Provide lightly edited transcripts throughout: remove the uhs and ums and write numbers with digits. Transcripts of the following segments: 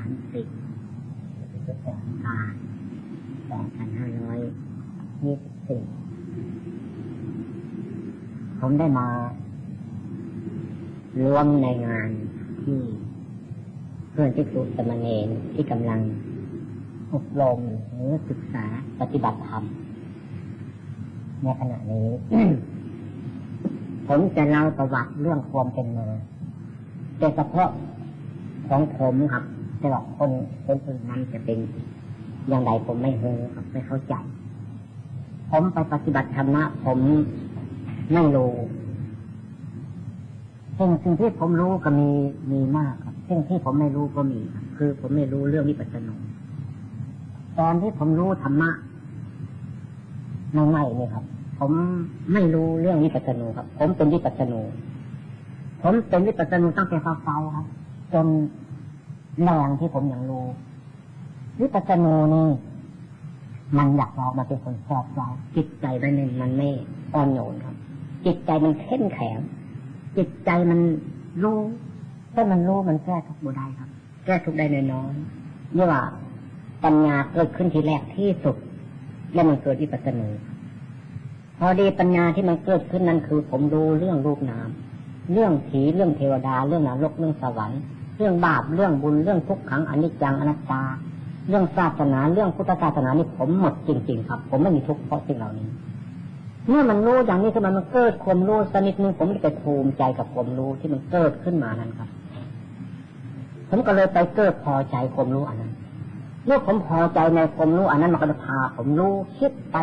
พฤศจิกายน 2524ผมได้มารวมในงานที่เพื่อนภิกษุสามเณรที่กำลังอบรมหรือศึกษาปฏิบัติธรรมในขณะนี้ ผมจะเล่าประวัติเรื่องความเป็นมาแต่เฉพาะของผมครับแต่ว่าคนอื่นนั้นจะเป็นอย่างไรผมไม่รู้ครับไม่เข้าใจผมไปปฏิบัติธรรมะผมไม่รู้สิ่งที่ผมรู้ก็มีมากครับสิ่งที่ผมไม่รู้ก็มีครับคือผมไม่รู้เรื่องวิปัสสนาตอนที่ผมรู้ธรรมะใหม่ๆนี่ครับผมไม่รู้เรื่องวิปัสสนาครับผมเป็นวิปัสสนาตั้งแต่เฝ้าๆครับจนแรงที่ผมยังรู้วิปัสสนานี่มันอยากเรามาเป็นคนสอบเราจิตใจมันไม่อ่อนโยนครับจิตใจมันเข้มแข็งจิตใจมันรู้ถ้ามันรู้มันแก้ทุกข์บ่ได้ครับแก้ทุกข์ได้น้อยๆนี่ว่าปัญญาเกิดขึ้นทีแรกที่สุดแล้วมันเกิดวิปัสสนาพอดีปัญญาที่มันเกิดขึ้นนั้นคือผมรู้เรื่องรูปนามเรื่องผีเรื่องเทวดาเรื่องนรกเรื่องสวรรค์เรื่องบาปเรื่องบุญเรื่องทุกขังอนิจจังอนัตตาเรื่องศาสนาเรื่องพุทธศาสนานี่ผมหมดจริงๆครับผมไม่มีทุกข์เพราะสิ่งเหล่านี้เมื่อมันรู้อย่างนี้ขึ้นมามันเกิดความรู้สนิทนึงผมจะไปภูมิใจกับความรู้ที่มันเกิดขึ้นมานั้นครับผมก็เลยไปเกิดพอใจความรู้อันนั้นเมื่อผมพอใจในความรู้อันนั้นมันก็จะพาผมรู้คิดไป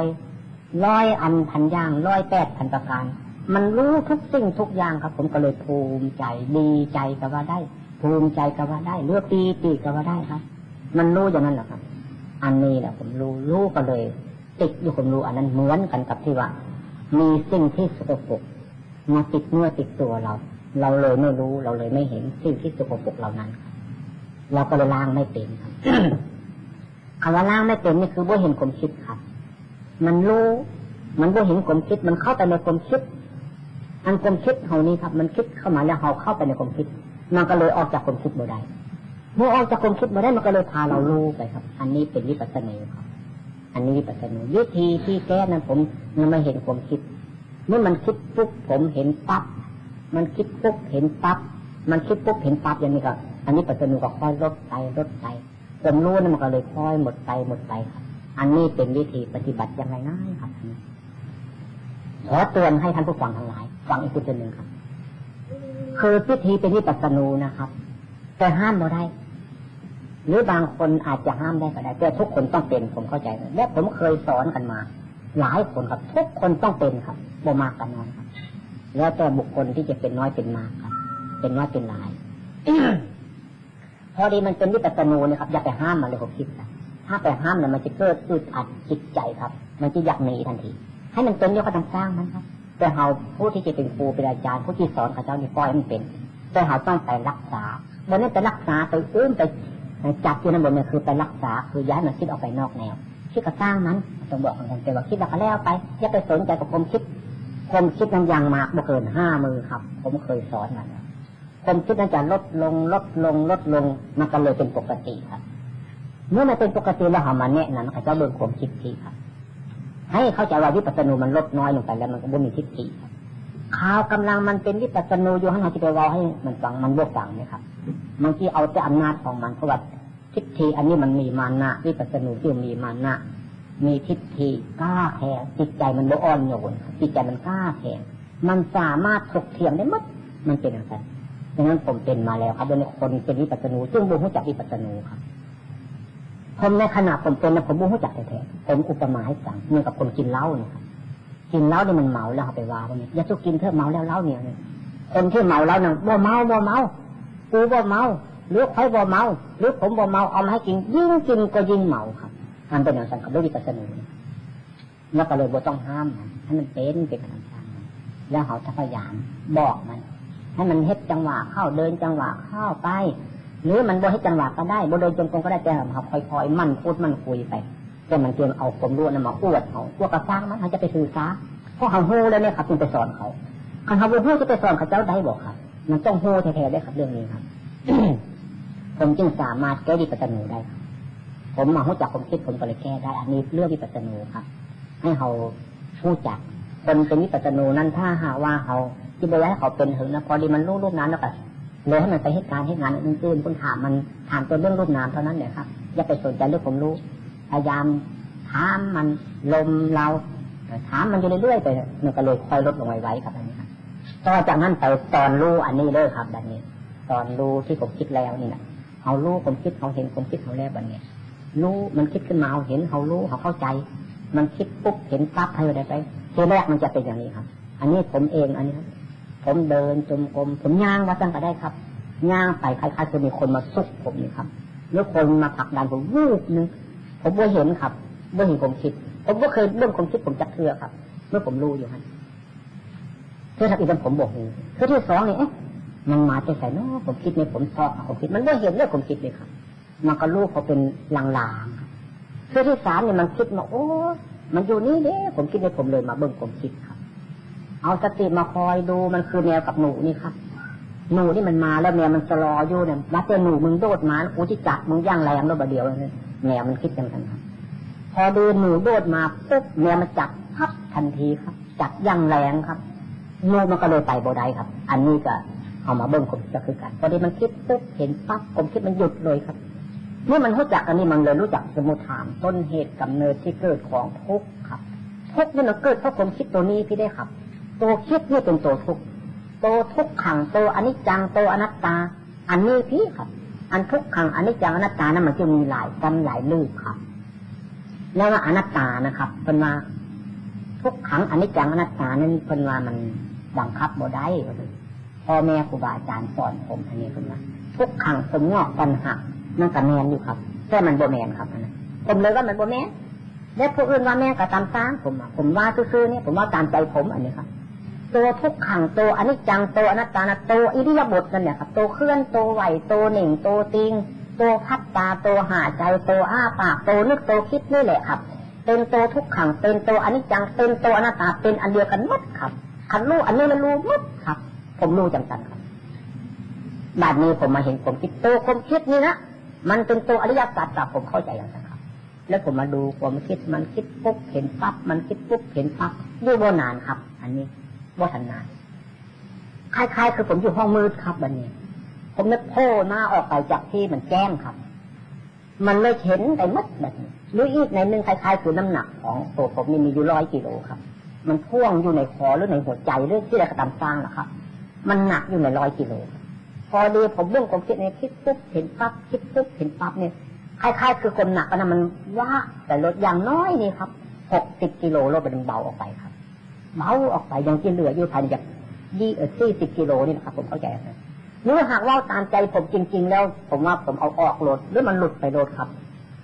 100 อันพันอย่าง108,000 ประการมันรู้ทุกสิ่งทุกอย่างครับผมก็เลยภูมิใจดีใจก็ว่าได้ภูมิใจก็ว่าได้เลือกปีติก็ว่าได้ครับมันรู้อย่างนั้นแหละครับอันนี้แหละผมรู้ก็เลยติดอยู่ผมรู้อันนั้นเหมือนกันกับที่ว่ามีสิ่งที่สกปรกมาติดเนื้อติดตัวเราเลยไม่รู้เราเลยไม่เห็นสิ่งที่สกปรกเหล่านั้นเราก็เลยล้างไม่เป็นครับ คำว่าล้างไม่เป็นนี่คือบ่เห็นความคิดครับมันรู้มันบ่เห็นความคิดมันเข้าไปในความคิดอันความคิดเฮานี้ครับมันคิดเข้ามาแล้วเฮาเข้าไปในความคิดมันก็เลยออกจากความคิดบ่ได้เมื่อออกจากความคิดบ่ได้มันก็เลยพาเรารู้ไปครับอันนี้เป็นวิปัสสนาครับอันนี้วิปัสสนาวิธีที่แก้นั้นผมยังไม่เห็นความคิดเมื่อมันคิดปุ๊บผมเห็นปั๊บมันคิดปุ๊บเห็นปั๊บมันคิดปุ๊บเห็นปั๊บอย่างนี้ก็อันนี้วิปัสสนาก็ค่อยลดไปผมรู้นั่นมันก็เลยค่อยหมดไปครับอันนี้เป็นวิธีปฏิบัติอย่างไรง่ายครับขอเตือนให้ท่านผู้ฟังทั้งหลายฟังอีกจุดหนึ่งครับคือวิธีเป็นวิปัสสนานะครับแต่ห้ามบ่ได้หรือบางคนอาจจะห้ามได้ก็ได้แต่ทุกคนต้องเป็นผมเข้าใจและผมเคยสอนกันมาหลายคนครับทุกคนต้องเป็นครับบ่มากกันน้อยครับแล้วแต่บุคคลที่จะเป็นน้อยเป็นมากครับเป็นน้อยเป็นหลาย พอดีมันเป็นวิปัสสนาเนี่ยครับอย่าไปห้ามมันเลยผมคิดนะถ้าไปห้ามเนี่ยมันจะเกิดอึดอัดจิตใจครับมันจะอยากหนีทันทีให้มันเป็นเดี๋ยวก็ต้องสร้างมันครับแต่เราผู้ที่จะเป็นครูเป็นอาจารย์ผู้ที่สอนเขาเจ้านี่ปล่อยมันเป็นแต่เราต้องไปรักษาบนนั้นไปรักษาไปไปจับอยู่ในบนเนี่ยคือไปรักษาคือย้ายมันคิดออกไปนอกแนวคิดก็สร้างมันต้องบอกกันแต่ว่าคิดแล้วก็แล้วไปอย่าไปสนใจกับความคิดนั้นอย่างมากบ่เกิน5 มือครับผมเคยสอนมาความคิดนั้นจะลดลงมันก็เลยเป็นปกติครับเมื่อมันเป็นปกติแล้วมันแนะนำเขาจะเบิ่งความคิดทีครับให้เข้าใจว่าวิปัสสนามันลดน้อยลงไปแล้วมันก็บ่มีทิฏฐิครับข่าวกำลังมันเป็นวิปัสสนาอยู่ให้เราจะไปเว้าให้มันฟังมันบ่ฟังนะครับบางทีเอาแต่อำนาจของมันเพราะว่าทิฏฐิอันนี้มันมีมานะวิปัสสนาที่มีมานะมีทิฏฐิกล้าแข็งจิตใจมันบ่อ่อนโยนจิตใจมันกล้าแข็งมันสามารถถกเถียงได้หมดมันเป็นอย่างนั้นดังนั้นผมเป็นมาแล้วครับโดยคนเป็นวิปัสสนาซึ่งบ่รู้จักวิปัสสนาครับผมในขณะผมเป็นนะผมบ่รู้จักแท้ๆผมอุปมาให้ฟังเหมือนกับคนกินเหล้าเนี่ยครับกินเหล้าเนี่ยมันเมาแล้วเอาไปว่าเนี่ยอย่าต้องกินเถอะเมาแล้วเหล้าเนี่ยคนที่เมาแล้วนั่งบ่เมากูบ่เมาหรือใครบ่เมาหรือผมบ่เมาเอามาให้กินยิ่งกินก็ยิ่งเมาครับมันเป็นอย่างนั้นกับวิปัสสนาแล้วก็เลยบ่ต้องห้ามมันให้มันเป็นขนาดนั้นแล้วเขาจะพยายามบอกมันให้มันเฮ็ดจังหวะเข้าเดินจังหวะเข้าไปหรือมันบ่ให้จังหวะก็ได้บ่เดินจงกรมก็ได้แต่เขาค่อยๆมันพูดมันคุยไปแต่มันเตรียมเอาความรู้นั้นมาอวดเขาพวกกระซังมันเขาจะไปสื่อสารเพราะเขาโหแล้วเนี่ยครับจึงไปสอนเขาคันเขาบ่ฮู้จะไปสอนเขาเจ้าได้บอกครับมันต้องโหแท้ๆได้ครับเรื่องนี้ครับผมจึงสามารถแก้วิปัสสนูได้ผมมารู้จักความคิดผมก็เลยแก้ได้อันนี้เรื่องวิปัสสนูครับให้เขารู้จักคนเป็นวิปัสสนูนั้นถ้าหาว่าเขาที่บอกให้เขาเป็นถึงนะพอดีมันรูปนั้นแล้วก็เลยให้มันไปเหตุการณ์อื่นๆคุณถามมันถามตัวเรื่องรูปนามเท่านั้นเลยครับอย่าไปสนใจเรื่องผมรู้พยายามถามมันลมเราถามมันอยู่เรื่อยๆไปมันก็เลยค่อยลดลงไว้ครับอันนี้ครับต่อจากนั้นไปตอนรู้อันนี้เลยครับแบบนี้ตอนรู้ที่ผมคิดแล้วนี่แหละเขารู้ผมคิดเขาเห็นผมคิดเขาแล้วแบบนี้รู้มันคิดขึ้นมาเขาเห็นเขารู้เขาเข้าใจมันคิดปุ๊บเห็นปั๊บเธอได้ไปทีแรกมันจะเป็นอย่างนี้ครับอันนี้ผมเองอันนี้ผมเดินจมกรมผมย่างว่าตั้งแต่ได้ครับย่างไปคล้ายๆจะมีคนมาซุกผมนี่ครับหรือคนมาผลักดันผมวูบนึงผมไม่เห็นครับไม่เห็นผมคิดผมก็เคยเรื่องความคิดผมจักเทือครับเมื่อผมรู้อยู่ฮะเพื่อทำอีกผมบอกเพื่อที่สองนี่มันมาจะใส่เนาะผมคิดในผมชอบผมคิดมันไม่เห็นเรื่องผมคิดเลยครับมันก็รู้เขาเป็นลางๆเพื่อที่สามเนี่ยมันคิดมาโอ้มันอยู่นี่เด้ผมคิดในผมเลยมาเบิ่งผมคิดครับเอาสติมาคอยดูมันคือแนวกับหนูนี่ครับหนูนี่มันมาแล้วแมวมันจะรออยู่เนี่ยมาเจอหนูมึงโดดมากูที่จับมึงย่างแรงแล้วประเดี๋ยวเลยแมวมันคิดกันครับพอดูหนูโดดมาปุ๊บแมวมันจับพับทันทีครับจับย่างแรงครับหนูมันก็เลยไปบ่ได้ครับอันนี้ก็เอามาเบิ่งผมจะคือกันพอดีมันคิดปุ๊บเห็นปั๊บผมคิดมันหยุดเลยครับเมื่อมันรู้จักอันนี้มันเลยรู้จักสมุทฐานต้นเหตุกำเนิดที่เกิดของทุกข์ครับทุกข์นี่มันเกิดเพราะผมคิดตัวนี้พี่ได้ครับตัวคิดนี่เป็นตัวทุกข์ตัวทุกขังตัวอนิจจังตัวอนัตตาอันนี้พี่ครับอันทุกขังอนิจจังอนัตตานั้นมันจะมีหลายกันหลายรูปครับแล้วว่าอนัตตานะครับเป็นว่าทุกขังอนิจจังอนัตตานั้นเป็นว่ามันบังคับบ่ได้เลยพ่อแม่ครูบาอาจารย์สอนผมอันนี้เป็นว่าทุกขังสมงอกปัญหานั่นก็แมนอยู่ครับแต่มันบ่แมนครับนะผมเลยว่ามันบ่แมนและผู้อื่นว่าแม่ก็ตามสร้างผมว่าซื่อๆเนี่ยผมว่าตามใจผมอันนี้ครับตัวทุกขังตัวอนิจจังตัวอนัตตาตัวอิริยาบถนั่นเนี่ยครับตัวเคลื่อนตัวไหวตัวหนึ่งตัวติงตัวพัดตาตัวหาใจตัวอ้าปากตัวนึกตัวคิดนี่แหละครับเป็นตัวทุกขังเป็นตัวอนิจจังเป็นตัวอนัตตาเป็นอันเดียวกันหมดครับคันรู้อันนี้มันรู้หมดครับผมรู้จังสันครับบัดนี้ผมมาเห็นผมคิดตัวความคิดนี่นะมันเป็นตัวอริยสัจผมเข้าใจอย่างนั้นครับแล้วผมมาดูความคิดมันคิดปุ๊บเห็นปั๊บมันคิดปุ๊บเห็นปั๊บอยู่บ่นานครับอันนี้บ่ทันนานคล้ายๆคือผมอยู่ห้องมืดครับวันนี้ผมนึกโผล่หน้าออกไปจากที่มันแจ้งครับมันเลยเห็นไปมัดแบบนี้หรืออีกในหนึ่งคล้ายๆคือน้ำหนักของตัวผมนี่มีอยู่100 กิโลครับมันพ่วงอยู่ในคอหรือในหัวใจหรือที่ใดก็ตามสร้างนะครับมันหนักอยู่ใน100 กิโลพอดีผมเรื่องความคิดในคิดปุ๊บเห็นปั๊บคิดปุ๊บเห็นปั๊บเนี่ยคล้ายๆคือคนหนักนะมันว่าแต่ลดอย่างน้อยนี่ครับ60 กิโลลดไปเบาออกไปครับเบาออกไปยังที่เหลืออยู่ภายใน40 กิโลนี่นะครับผมเข้าใจนะหรือหากว่าตามใจผมจริงๆแล้วผมว่าผมเอาออกลดหรือมันหลุดไปลดครับ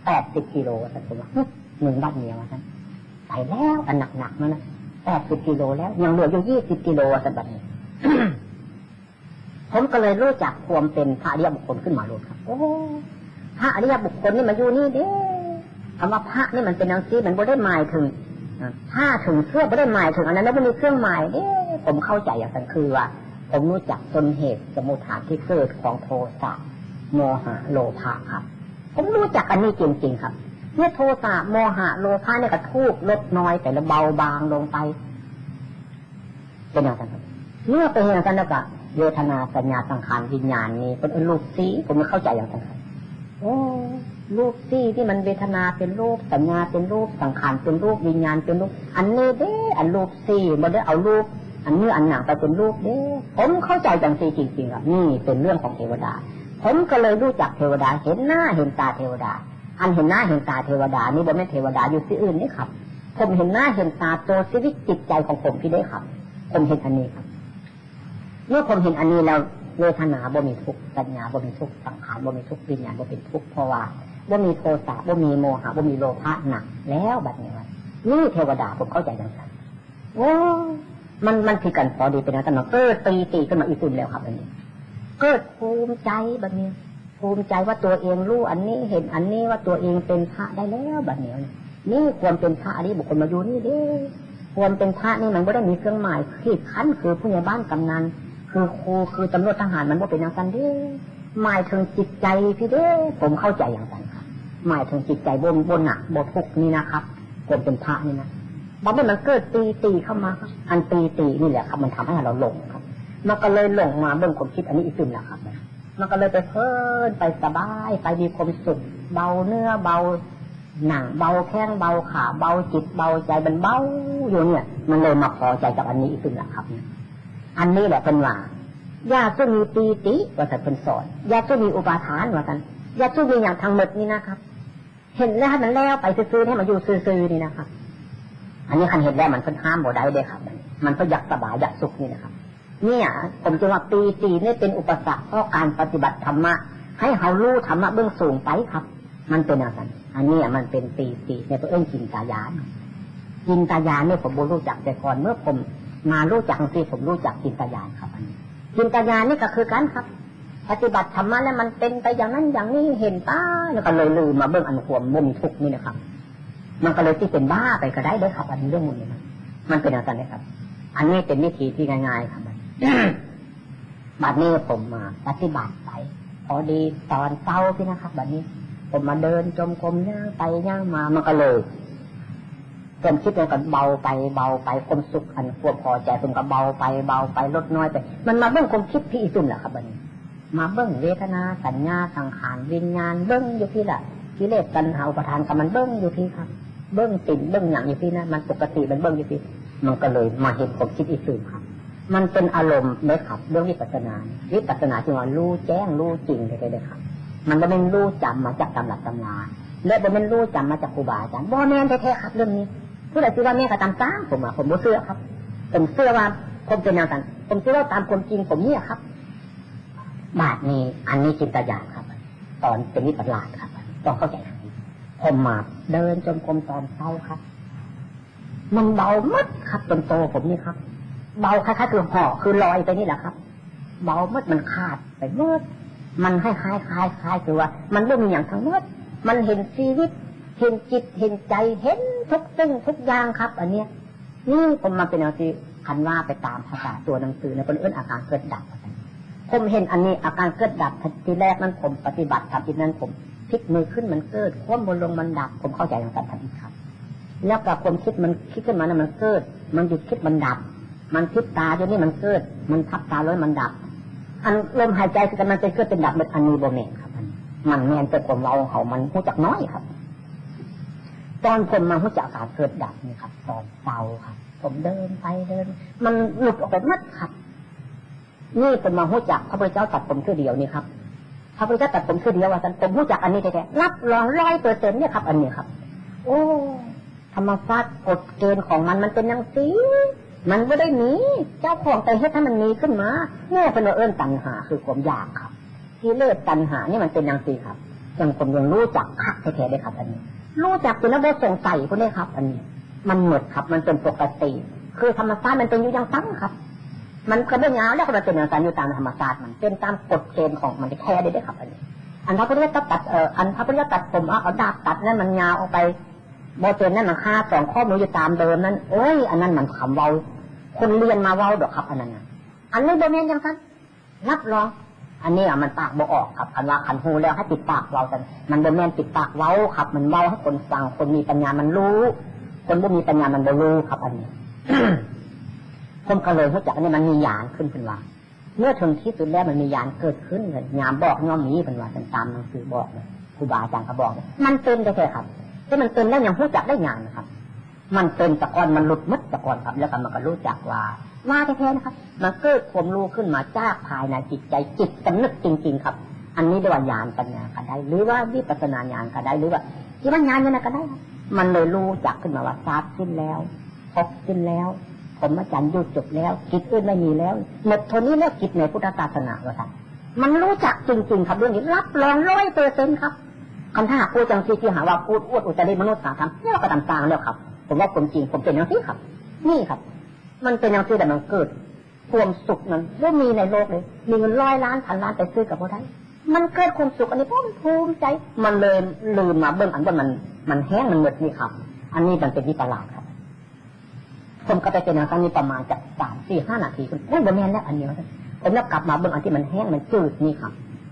80 กิโลท่านผมว่าหนึ่งบ้านเมียว่าท่านไปแล้วอันหนักๆนะ80 กิโลแล้วยังเหลืออยู่20 กิโลท่านแบบนี้ ผมก็เลยรู้จักความเป็นพระอริยบุคคลขึ้นมาเลยครับโอ้พระอริยบุคคลนี่มาอยู่นี่เด้คำว่าพระนี่มันเป็นอย่างที่มันไม่ได้หมายถึงถ้าถึงเสื้อไม่ได้หมายถึงอันนั้นแล้วมันมีเครื่องหมายเด้ผมเข้าใจอย่างนั้นคือว่าผมรู้จักต้นเหตุสมุฏฐานที่เกิดของโทสะโมหะโลภะครับผมรู้จักอันนี้จริงๆครับเมื่อโทสะโมหะโลภะเนี่ยก็ทุกข์ลดน้อยแต่ละเบาบางลงไปเป็นอย่างนั้นเมื่อเป็นอย่างนั้นแล้วก็เวทนาสัญญาสังขารวิญญาณนี่เป็นรูปสีผมไม่เข้าใจอย่างนั้นโอ้รูปสีที่มันเวทนาเป็นรูปสัญญาเป็นรูปสังขารเป็นรูปวิญญาณเป็นรูปอันนี้เด้อันรูปสีมันได้เอารูปอันนี้อันหนังไปเป็นรูปเด้ผมเข้าใจอย่างสีจริงๆอ่ะนี่เป็นเรื่องของเทวดาผมก็เลยรู้จักเทวดาเห็นหน้าเห็นตาเทวดาอันเห็นหน้าเห็นตาเทวดานี่บ่แม่นเทวดาอยู่ที่อื่นนี่ครับผมเห็นหน้าเห็นตาตัวชีวิตจิตใจของผมที่ได้ครับผมเห็นอันนี้ครับเมื่อผมเห็นอันนี้แล้วเวทนาบ่มีทุกข์สัญญาบ่มีทุกข์สังขารบ่มีทุกข์วิญญาณบ่เป็นทุกข์เพราะว่าบ่มีโทสะบ่มีโมหะบ่มีโลภะหนักแล้วแบบนี้ว่านี่เทวดาผมเข้าใจดังนั้นโอ้มันคือกันพอดีเป็นอะไรกันเนาะตีขึ้นมาอีกตุนแล้วครับอันนี้เกิดภูมิใจแบบนี้ภูมิใจว่าตัวเองรู้อันนี้เห็นอันนี้ว่าตัวเองเป็นพระได้แล้วแบบนี้นี่ความเป็นพระอันนี้บุคคลมาอยู่นี่เด้ความเป็นพระนี่มันไม่ได้มีเครื่องหมายที่ขั้นคือผู้ใหญ่บ้านกำนันคือครูคือตำรวจทหารมันว่าเป็นอย่างนั้นเด้หมายถึงจิตใจพี่เด้ผมเข้าใจอย่างนั้นครับหมายถึงจิตใจบนหนักบนทุกนี่นะครับผมเป็นพระนี่นะบางทีมันเกิดตีเข้ามาครับอันตีนี่แหละครับมันทำให้เราหลงครับมันก็เลยหลงมาเบิ่งความคิดอันนี้อีกตึมแหละครับมันก็เลยไปเพลินไปสบายไปมีความสุขเบาเนื้อเบาหนังเบาแข้งเบาขาเบาจิตเบาใจมันเบาอยู่เนี่ยมันเลยมาพอใจกับอันนี้อีกตึมแหละครับอันนี้แหละเป็นว่าอย่าจะมีปีติว่าแต่เป็นสอนอย่าจะมีอุปาทานว่ากันอย่าจะมีอย่างทางหมดนี่นะครับเห็นแล้วมันแล้วไปซื้อให้มันอยู่ซื้อนี่นะครับอันนี้คันเห็นแล้วมันค่อนข้ามบ่ได้เลยครับมันก็อยากสบายอยากสุขนี่นะครับเนี่ยผมจึงว่าปีตินี่เป็นอุปสรรคต่อการปฏิบัติธรรมะให้เขารู้ธรรมะเบื้องสูงไปครับมันเป็นอย่างนั้นอันนี้มันเป็นปีติในตัวเองจินตายานเนี่ยผมรู้จักแต่ก่อนเมื่อผมมารู้จักที่ผมรู้จักจินตายานครับอันนี้จินตายานนี่ก็คือการครับปฏิบัติธรรมะแล้วมันเป็นไปอย่างนั้นอย่างนี้เห็นป้าแล้วก็เลยลืมมาเบื้องอันความบ่มีทุกข์นี่นะครับมันก็เลยที่เป็นบ้าไปก็ได้ด้วยครับอันนี้เรื่องนี้มันเป็นอย่างนั้นเลยครับอันนี้เป็นวิธีที่ง่ายๆครับบัดนี้ผมมาปฏิบัติไปพอดีตอนเช้าพี่นะครับบัดนี้ผมมาเดินจมกรมย่างไปย่างมามันก็เลยความคิดมันก็เบาไปความสุขอันความพอใจผมก็เบาไปลดน้อยไปมันมาเบื้องความคิดพี่อีสุ่นแหละครับบัดนี้มาเบื้องเวทนาสัญญาสังขารวิญญาณเบื้องอยู่ที่ละกิเลสตัณหาอุปาทานกับมันเบื้องอยู่ที่ครับเบื้องติ่นเบื้องอย่างอยู่ที่นะมันปกติมันเบื้องอยู่ที่มันก็เลยมาเห็นความคิดอีสุ่นครับมันเป็นอารมณ์เลยครับเรื่องวิปัสสนาจึงว่ารู้แจ้งรู้จริงเลยครับมันไม่เป็นรู้จำมาจากตำรับตำราและไม่เป็นรู้จำมาจากครูบาอาจารย์บ่แม่นแท้ๆครับเรื่องนี้ผู้ใดที่ว่าแม่ก็ตามสร้างผมบ่เชื่อครับผมเชื่อว่าผมเป็นอย่างนั้นผมเชื่อว่าตามความจริงผมเนี่ยครับบาทนี้อันนี้จินตญาณครับตอนเป็นวิปัสสนาครับต้องเข้าใจผมมาเดินจมกรมตอนเช้าครับมันเบามัดครับจนโตผมนี่ครับเบาคล้ายๆคือห่อคือลอยไปนี่แหละครับเบามัดมันขาดไปเมื่อมันให้คล้ายคือว่ามันไม่มีอย่างทั้งหมดมันเห็นชีวิตเห็นจิตเห็นใจเห็นทุกสิ่งทุกอย่างครับอันเนี้ยนี่ผมมาเป็นอย่างที่คันว่าไปตามภาษาตัวหนังสือในคนอื่นอาการเกิดดับผมเห็นอันนี้อาการเกิดดับทีแรกนั้นผมปฏิบัติครับทีนั้นผมพลิกมือขึ้นมันเกิดคว่ำบนลงมันดับผมเข้าใจอย่างนั้นทันทีครับแล้วกับความคิดมันคิดขึ้นมาเนี่ยมันเกิดมันหยุดคิดมันดับมันทิพตาเดี๋ยวนี้มันเกิดมันทับตาแล้วมันดับอันลมหายใจคือกันมันเป็นเกิดเป็นดับเป็นอันนี้โบเมนครับมันแมนเป็นความเราเขามันหูจักน้อยครับตอนผมมาหูจักการเกิดดับนี่ครับตอนเศร้าครับผมเดินไปเดินมันหลุดออกไปมัดครับนี่ผมมาหูจักพระพุทธเจ้าตัดผมคือเดียวนี่ครับพระพุทธเจ้าตัดผมคือเดียวว่าผมหูจักอันนี้แท้ๆรับรอง100%เนี่ยครับอันนี้ครับโอ้ธรรมชาติกฎเกณฑ์ของมันเป็นอย่างนี้มันไม่ได้หนีเจ้าของแต่เฮ็ดให้มันมีขึ้นมาเนี่ยเป็นเอิ้นตัณหาคือความอยากครับที่เลิศตัณหานี่มันเป็นอย่างนี้ครับอย่างผมยังรู้จักคักแท้ๆเลยครับอันนี้รู้จักเป็นระบบสงสัยพวกนี้ครับอันนี้มันหมดครับมันเป็นปกติคือธรรมชาติมันเป็นอยู่อย่างนั้นครับมันก็เป็นอย่างแล้วก็มันเป็นอย่างนั้นอยู่ตามธรรมชาติมันเป็นตามกฎเกณฑ์ของมันแท้ได้ครับอันนี้อันพระพุทธเจ้าตัดอันพระพุทธเจ้าตัดผมเอาดาบตัดนั่นมันยาวออกไปโมเจนนั่นมันฆ่า2 ข้อมืออยู่ตามเดิมนั้นเอ้ยอันนั้นมันคำเว้าคนเรียนมาเว้าดอกครับอันนั้นอันนี้โบเมนยังสั้นรับรองอันนี้มันปากบ่ออกครับคันว่าคันหูแล้วให้ปิดปากเว้ากันมันโบเมนปิดปากเว้าครับมันเว้าให้คนฟังคนมีปัญญามันรู้คนบ่มีปัญญามันบ่รู้ครับอันนี้ ผมก็เลยเข้าใจอันนี้มันมีญาณขึ้นเป็นว่าเมื่อถึงที่สุดแล้วมันมีญาณเกิดขึ้นเลยญาณบอกย่อมมีเป็นว่าตามหนังสือบอกเลยครูบาอาจารย์ก็บอกมันเป็นได้แค่ครับที่มันเป็นแล้วยังรู้จักได้ญาณนะครับมันเป็นตะกอนมันหลุดมัดตะกอนครับแล้วก็มันก็รู้จักว่าแท้ๆนะครับมันเกิดความรู้ขึ้นมาจากภายในจิตใจจิตสำนึกจริงๆครับอันนี้เรียกว่าญาณปัญญาก็ได้หรือว่าวิปัสสนาญาณก็ได้หรือว่าที่ว่าญาณนั่นก็ได้มันเลยรู้จักขึ้นมาว่าทราบขึ้นแล้วพบขึ้นแล้วผมอาจารย์หยุดจบแล้วกิจอื่นไม่มีแล้วหมดทนนี้แล้วกิจในพุทธศาสนาว่าท่านมันรู้จักจริงๆครับเรื่องนี้รับรอง100%ครับคำถ้าพูดจังที่หาว่าพูดอวดอุตริมนุษย์สาธรรมเนี่ยก็ต่างๆแล้วครับผมว่าคนจริงผมเป็นอย่างนี้ครับนี่ครับมันเป็นอย่างที่แต่มันเกิดความสุขนั้นไม่มีในโลกเลยมีเงิน100 ล้านพันล้านไปซื้อกับพวกนั้นมันเกิดความสุขอันนี้ผมภูมิใจมันเลยลืมมาเบื้องอันว่ามันแห้งมันหมดนี่ครับอันนี้มันเป็นที่ประหลาดครับผมก็ไปเป็นอย่างนี้ประมาณจาก3-4-5 นาทีคุณไม่บ่แม่นแล้วอันนี้ผมแล้วกลับมาเบื้องอันที่มันแห้งมันจืดนี่ครับ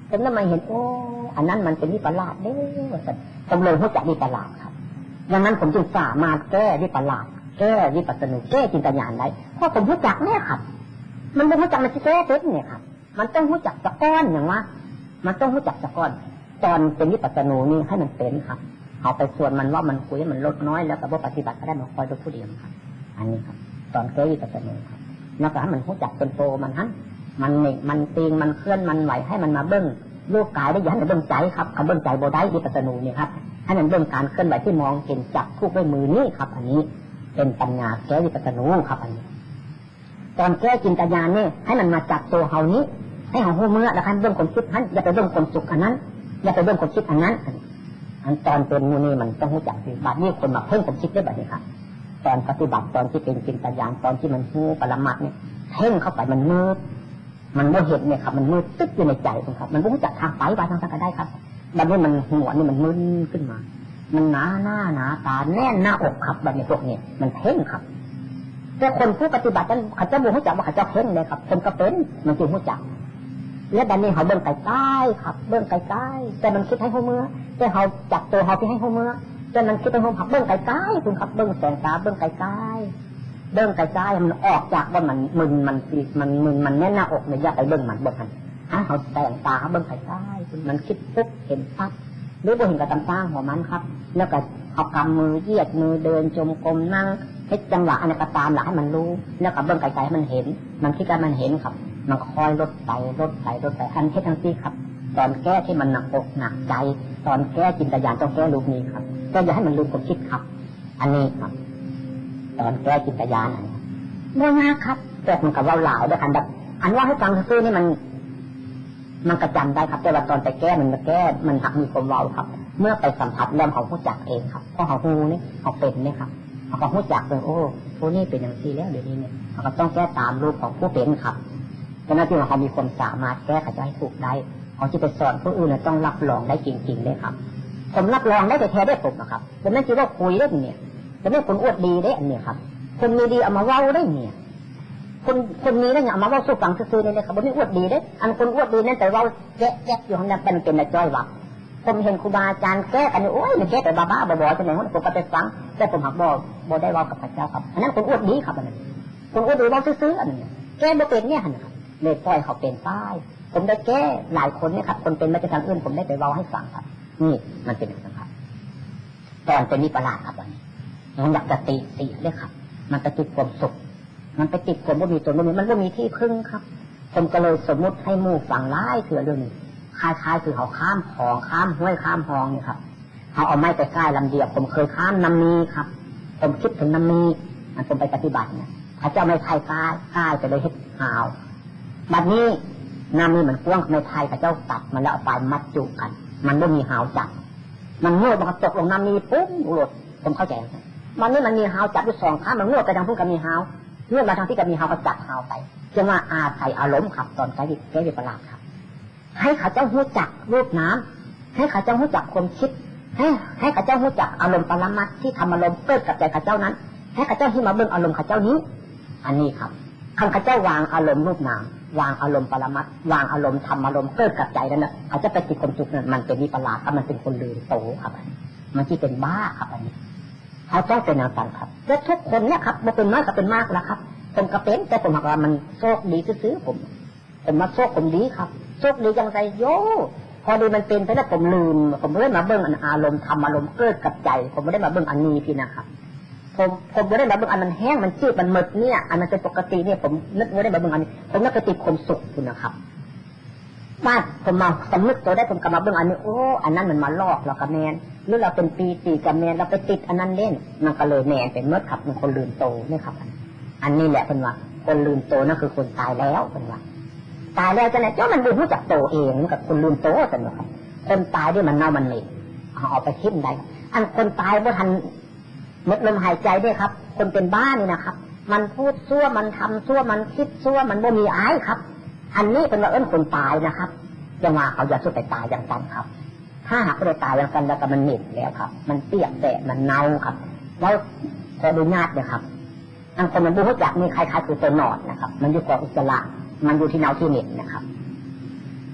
ผมนั่นมาเห็นโอ้อันนั้นมันเป็นวิปลาสเด้อผมเลยรู้จักวิปลาสครับดังนั้นผมจึงสามารถแก้วิปลาสแก้วิปัสสนาแก้จินตญาณได้เพราะผมรู้จักเนี่ยครับมันไม่รู้จักมันจะแก้เต็มเนี่ยครับมันต้องรู้จักสักก้อนอย่างว่ามันต้องรู้จักสักก้อนตอนเป็นวิปัสสนานี่ให้มันเป็นครับเอาไปส่วนมันว่ามันคุยมันลดน้อยแล้วแต่ว่าปฏิบัติก็ได้มาคอยดูผู้เดียวครับอันนี้ครับตอนแก้วิปัสสนาครับแล้วก็ให้มันรู้จักจนโตมันทั้งมันเน่งมันตีงมันเคลื่อนมันไหวให้มันมาเบิ้งรูปกายได้ยันในเบิ้งใจครับคำเบิ้งใจโบได้วิปัสสนาเนี่ยครับให้มันเบิ้งการเคลื่อนไหวที่มองเห็นจับคู่ด้วยมือนี่ครับอันนี้เป็นปัญญาแก้วิปัสสนาครับอันนี้ตอนแก้จินตญาณนี่ให้มันมาจับตัวเฮานี้ให้เฮาหูเมื่อแล้วคันเบิ้งคนคิดนั้นอย่าไปเบิ้งคนสุขอันนั้นอย่าไปเบิ้งคนคิดอันนั้นอันตอนเป็นมูนี่มันต้องรู้จักสิบัดนี้คนมาเพิ่งคนคิดได้แบบนี้ครับตอนปฏิบัติตอนที่เป็นจินตญาณตอนที่มันหูปรมัตถ์เนี่ยเพ่งเข้าไปมันมืดมันไม่เห็นเนี่ยครับมันมืดตึ๊บอยู่ในใจครับมันรู้จักทางไปทางก็ได้ครับบัดนี้มันหัวนี่มันมึนขึ้นมามันหนาตาแน่นหน้าอกครับแบบนี้พวกนี้มันเพ่งครับแต่คนผู้ปฏิบัตินั้นเขาจะรู้จักว่าเขาจะเพ่งเลยครับคนก็เป็นมันจึงรู้จักและบัดนี้เขาเบิ่งไกลๆครับเบิ่งไกลๆแต่มันคิดให้หัวมือแต่เขาจับตัวเขาที่ให้หัวมือแต่มันคิดให้หัวผักเบิ่งไกลๆคุณครับเบิ่งแสงตาเบิ่งไกลๆเบิ่งไกลๆมันออกจากว่ามันมึนมันแน่นหน้าอกเนี่ยอย่าไปเบิ่งมันเบิ่งมันเขาแสงตาเขาเบิ่งไกลๆมันคิดปุ๊บเห็นปั๊บหรือบ่เห็นกับตำตั้งหัวมันครับแล้วก็เอากำมือเหยียดมือเดินจมกรมนั่งให้จังหวะอันนั้นก็ตามหลักให้มันรู้แล้วก็เบิ่งไกลๆให้มันเห็นมันคิดว่ามันเห็นครับมันคอยลดไปอันเท่ทั้งที่ครับตอนแก้ที่มันหนักอกหนักใจตอนแก้จินตญาณต้องแก้รูปนี้ครับก็อย่าให้มันลืมความคิดครับอันนี้ครับตอนแก้จินตญาณอันนี้เมื่อง่ายครับแต่มันกับเราหลายด้วยกันแบบอันว่าให้ฟังซื่อนี่มันกระจำได้ครับแต่ว่าตอนไปแก้มันหักมีความเว้าครับเมื่อไปสัมผัสเริ่มเขารู้จักเองครับเพราะเขาหูนี่เขาเป็นนี่ครับเขารู้จักเลยโอ้ผู้นี้เป็นอย่างที่แล้วเดี๋ยวนี้เนี่ยเขาก็ต้องแก้ตามรูปของผู้เป็นครับฉะนั้นที่เขามีความสามารถแก้ไขให้ถูกได้เขาจะไปสอนผู้อื่นต้องรับรองได้จริงๆเลยครับผมรับรองได้แต่แท้ได้ผมนะครับแต่ไม่คิดว่าคุยได้เนี่ยแต่ไม่คนอวดดีได้อันนี้ครับคนมีดีเอามาเว้าได้เนี่ยคนมีได้เนี่ยเอามาเว้าสู้ฟังซื่อๆเลยครับผมไม่อวดดีได้อันคนอวดดีนั่นแต่เว้าแจ๊กอยู่ข้างนั้นเป็นในจ้อยวักผมเห็นครูบาอาจารย์แก้กันโอ้ยมันแก้แต่บ้าๆบอๆจังไหนผมก็ไปฟังแต่ผมหักบ่ได้เว้ากับพระเจ้าครับอันนั้นคนอวดดีครับอันนั้นคนอวดดีเว้าซื่อๆอันนี้แก้บ่เป็นเนี่ยครับเลยปล่อยเขาเป็นป้ายผมได้แก้หลายคนเนี่ยครับคนเป็นมาจากทางอื่นผมได้ไปเว้าให้ฟังครับนี่มันเป็นอย่างนั้นครับตอนเป็นวิปลาสครับวันนี้มันอยากจะติเลยครับมันไปติดความสุขมันไปติดความว่ามีตัวมันก็มีที่พึ่งครับผมก็เลยสมมติให้หมู่ฟังไล่เถื่อเรื่องนี้คล้ายๆคือเขาข้ามคลองข้ามห้วยข้ามคลองเนี่ยครับเขาเอาไม้ไปใกล้ลำเดียวผมเคยข้ามน้ำมีครับผมคิดถึงน้ำมีมันผมไปปฏิบัติเนี่ยเขาจะไม่ไทยใกล้ไปเลยเฮ็ดหาวบัดนี้น้ำนี่มันกว้างในไทยพระเจ้าตัดมันแล้วเอาไปมัดจุกันมันไม่มีหาวจับมันโง่มันตกลงน้ำนี่ปุ๊บหลุดผมเข้าใจมันนี่มันมีหาวจับอยู่สองข้างมันโง่ไปทางพุ่งกับมีหาวโง่มาทางที่กับมีหาวก็จับหาวไปจึงว่าอาศัยอารมณ์ขับตอนใช้วิปลาสครับให้ข้าเจ้ารู้จักรูปน้ำให้ข้าเจ้ารู้จักความคิดให้ข้าเจ้ารู้จักอารมณ์ปรมัตถ์ที่ทำอารมณ์เกิดกับใจข้าเจ้านั้นให้ข้าเจ้าที่มาเบิ่งอารมณ์ข้าเจ้านี้อันนี้ครับข้าเจ้าวางอารมณ์รูปน้ำวางอารมณ์ปรมัตถ์วางอารมณ์ทำอารมณ์เกิดกับใจนั่นนะเขาจะไปติดความสุขนั่นมันเป็นวิปลาสครับมันเป็นคนลืมโตครับมันที่เป็นบ้าครับอันนี้เขาต้องเป็นอย่างนั้นครับและทุกคนเนี่ยครับมันเป็นมากก็เป็นมากแล้วครับผมก็เป็นแต่ผมบอกว่ามันโชคดีซื้อผมมาโชคผมดีครับโชคดีจังใจโยพอดีมันเป็นไปแล้วผมลืมผมไม่ได้มาเบิ่งอารมณ์ทำอารมณ์เกิดกับใจผมไม่ได้มาเบิ่งอันนี้พี่นะครับผมไม่ได้มาเบิ่งอันมันแห้งมันจืดมันหมดเนี่ยอันมันเป็นปกติเนี่ยผมนึกไม่ได้มาเบิ่งอันนี้ผมนึกกระติดความสุขคุณนะครับบ้านผมมาสำนึกตัวได้ผมกลับมาเบิ่งอันนี้โอ้อันนั้นมันมาลอกเรากับแมนหรือเราเป็นปีกับแมนเราไปติดอันนั้นเล่นมันก็เลยแมนเป็นเมื่อขับมันคนลืมโตนี่ครับอันนี้แหละเป็นว่าคนลืมโตนั่นคือคนตายแล้วเป็นว่าตายแล้วจะไหนเจ้ามันลืมรู้จักโตเองกับคนลืมโตกันนะครับคนตายด้วยมันเน่ามันเหม็นเอาไปทิ้งได้อันคนตายเพราะทันหมดลมหายใจด้วยครับคนเป็นบ้านี่นะครับมันพูดซั่วมันทำซั่วมันคิดซั่วมันบ่มีอายครับอันนี้เป็นว่าคนตายนะครับจังหวะเขาอย่าสู้ไปตายอย่างกันครับถ้าหากไม่ได้ตายอย่างกันแล้วก็มันเหม็นแล้วครับมันเปียกแดดมันเน่าครับแล้วขอดูญาตินะครับอันคนมันรู้จักนี่คล้ายๆคือตัวหนอนนะครับมันอยู่กับอุจจาระมันอยู่ที่เน่าที่เหม็นนะครับพ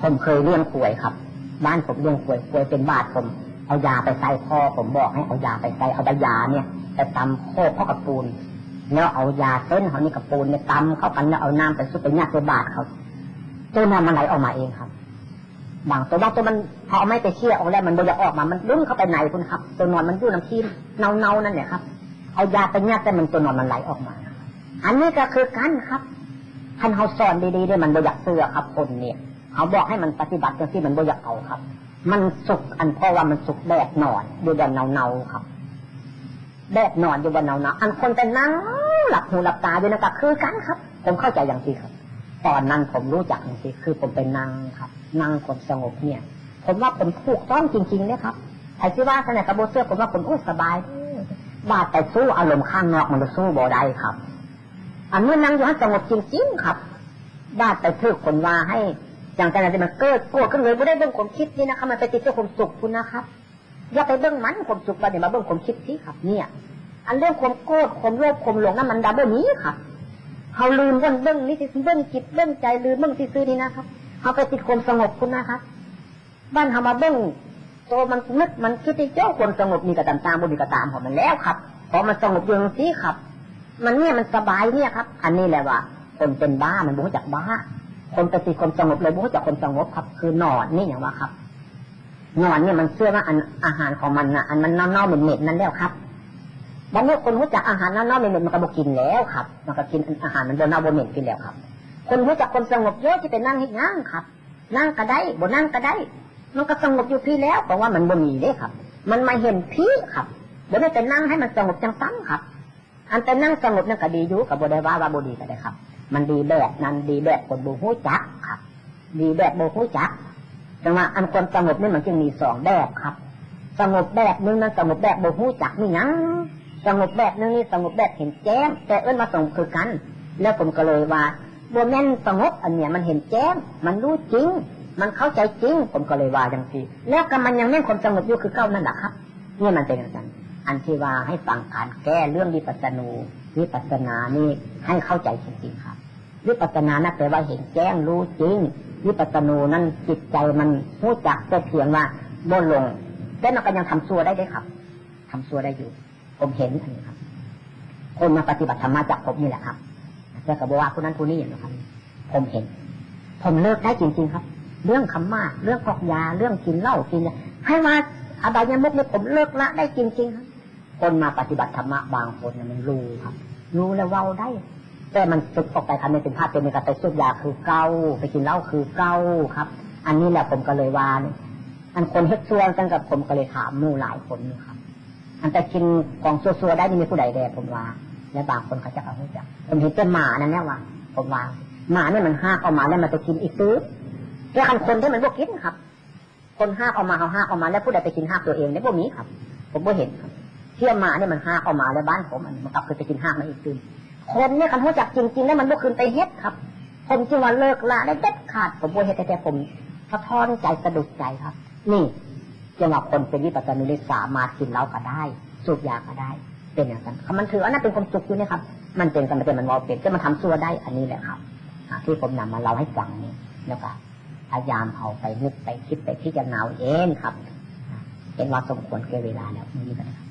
ผมเคยเลี้ยงขวยครับบ้านผมเลี้ยงขวยเป็นบาดผมเอายาไปใส่พ่อผมบอกให้เอายาไปใส่เอาใบยาเนี่ยไปตำโคกเข้ากับปูนแล้วเอายาเส้นเขานี่กับปูนเนี่ยตำเข้ากันแล้วเอาน้ำไปซุปไปยัดในบาดเขาจนน้ำมันไหลออกมาเองครับบางตัวมันพอไม่ไปเชี่ยออกแล้วมันบ่อยากออกมามันลุ้นเข้าไปไหนคุณครับตัวนอนมันอยู่น้ำขี้เน่านั่นแหละครับเอายาไปยัดแต่มันตัวนอนมันไหลออกมาอันนี้ก็คือกันครับท่านเขาสอนดีๆด้วยมันบ่อยากเชื่อครับคนเนี่ยเขาบอกให้มันปฏิบัติอย่างที่มันบ่อยากเอาครับมันสุกอันเพราะว่ามันสุกแบบนอนอยู่บนเนาครับแบบนอนอยู่บนเนาอันคนเป็นนั่งหลับหูหลับตาอยู่นั่นก็คือกันครับผมเข้าใจอย่างที่ครับตอนนั้นผมรู้จักอย่างที่คือผมเป็นนั่งครับนั่งความสงบเนี่ยผมว่าผมถูกต้องจริงๆเนี่ยครับไอ้ที่ว่าขณะกระโบเสื้อผมว่าผมสบายบาดแต่สู้อารมณ์ข้างนอกมันจะสู้บ่ได้ครับอันเมื่อนั่งอยู่ให้สงบจริงๆครับบาดแต่ถือคนว่าให้อย่างแต่ละที่มันเกิดโกรธขึ้นเลยไม่ได้เบิ่งความคิดนี่นะครับมันไปติดเจ้าความสุขคุณนะครับอย่าไปเบิ่งมันความสุขมาเดี๋ยวมาเบิ่งความคิดที่ครับเนี่ยอันเรื่องความโกรธความโลภความหลงนั่นมันดับเบิลนี้ครับเขาลืมเบิ่งนี่ที่เบิ่งจิตเบิ่งใจลืมเบิ่งที่ซื้อนี่นะครับเขาไปติดความสงบคุณนะครับบ้านเขามาเบิ่งตัวมันนึกมันคิดที่เจ้าความสงบนี่ก็ตามบุญก็ตามของมันแล้วครับพอมันสงบอย่างนี้ครับมันเนี่ยมันสบายเนี่ยครับอันนี้แหละว่าคนเป็นบ้ามันรู้จักบ้าคนไปติดความสงบเลยรู้จักความสงบครับคือนอนนี่อย่างว่าครับนอนเนี่ยมันเชื่อว่าอาหารของมันนะอันมันเน่าๆเหม็นๆนั่นแล้วครับบางคนรู้จักอาหารเน่าๆเหม็นๆมันก็บอกกินแล้วครับมันก็กินอาหารมันโดนเน่าโดนเหม็นกินแล้วครับคนรู้จักความสงบเยอะที่ไปนั่งให้นั่งครับนั่งก็ได้บนนั่งก็ได้มันก็สงบอยู่พี่แล้วเพราะว่ามันบ่มีเลยครับมันมาเห็นพี่ครับเดี๋ยวไม่ไปนั่งให้มันสงบจังซ้ำครับอันแต่นั่งสงบนั่นก็ดีอยู่กับบ่ได้ว่าบ่ดีก็ได้ครับมันดีแบบนั้นดีแบบคนบูฮู้จักครับดีแบบบูฮู้จักแต่ว่าอันความสงบนี่มันจึงมีสองแบบครับสงบแบบนึงนั้นสงบแบบบูฮู้จักนี่ยังสงบแบบนึงนี่สงบแบบเห็นแจ้งแต่เอิ้นมาสงบคือกันแล้วผมก็เลยว่าบัวแม่นสงบอันเนี้ยมันเห็นแจ้งมันรู้จริงมันเข้าใจจริงผมก็เลยว่าอย่างที่แล้วก็มันยังแม่นความสงบอยู่คือเก้านั่นแหละครับนี่มันเป็นอย่างนั้นอันที่ว่าให้ฟังการแก้เรื่องวิปัสสนานี่ให้เข้าใจจริงๆครับวิปัสสนานะแปลว่าเห็นแจ้งรู้จริงวิปัสสนูนั้นจิตใจมันรู้จักแต่เพียงว่าบ่ลงแต่มันก็ยังทำชั่วได้ด้วยครับทำชั่วได้อยู่ผมเห็นอันนี้ครับคนมาปฏิบัติธรรมจากผมนี่แหละครับแต่ก็บอกว่าคนนั้นคนนี้อย่างนี้ครับผมเห็นผมเลิกได้จริงๆครับเรื่องคำมากเรื่องพอกยาเรื่องกินเหล้ากินให้มาอบายมุขเนี่ยผมเลิกละได้จริงๆครับคนมาปฏิบัติธรรมบางคนมันรู้ครับรู้แล้วเว้าได้แต่มันสึกออกไปทำในเป็นภาพเป็นในการไปสูบยาคือเก้าไปกินเหล้าคือเก้าครับอันนี้แหละผมก็เลยว่าเนี่ยอันคนเฮ็ดซัวกันกับผมก็เลยถามหมู่หลายคนนี่ครับอันแต่กินของซัวได้นี่มีผู้ใดแดผมว่าและบางคนเขาจะเอาไม่จับผมเห็นเป็นหมานั่นแหละว่าผมว่าหมาเนี่ยมันห้าเอามาแล้วมันไปกินอีกตื้อแล้วคนที่มันพวกกินครับคนห้าเอามาแล้วผู้ใดไปกินห้าตัวเองเนี่ยพวกนี้ครับผมไม่เห็นเที่ยหมาเนี่ยมันห้าเอามาแล้วบ้านผมมันกลับไปกินห้ามาอีกตื้อคนเนี่ยคันรู้จักจริงๆแล้วมันบ่คืนไปเฮ็ดครับผมจึงว่าเลิกละได้เด็ดขาดผมบ่เฮ็ดแต่ผมสะท้อนใจสะดุดใจครับนี่จังหวะคนเป็นวิปัสสนาได้สามารถกินเหล้าก็ได้สูบยาก็ได้เป็นอย่างนั้นมันถือว่านั่นเป็นความสุขอยู่นะครับมันเป็นกันเป็นมันวอลเป็นจะมาทำชั่วได้อันนี้แหละครับที่ผมนำมาเล่าให้ฟังนี่แล้วก็พยายามเอาไปนึกไปคิดไปพิจารณาเองครับเป็นว่าสมควรแก่เวลาแล้วนี่ก็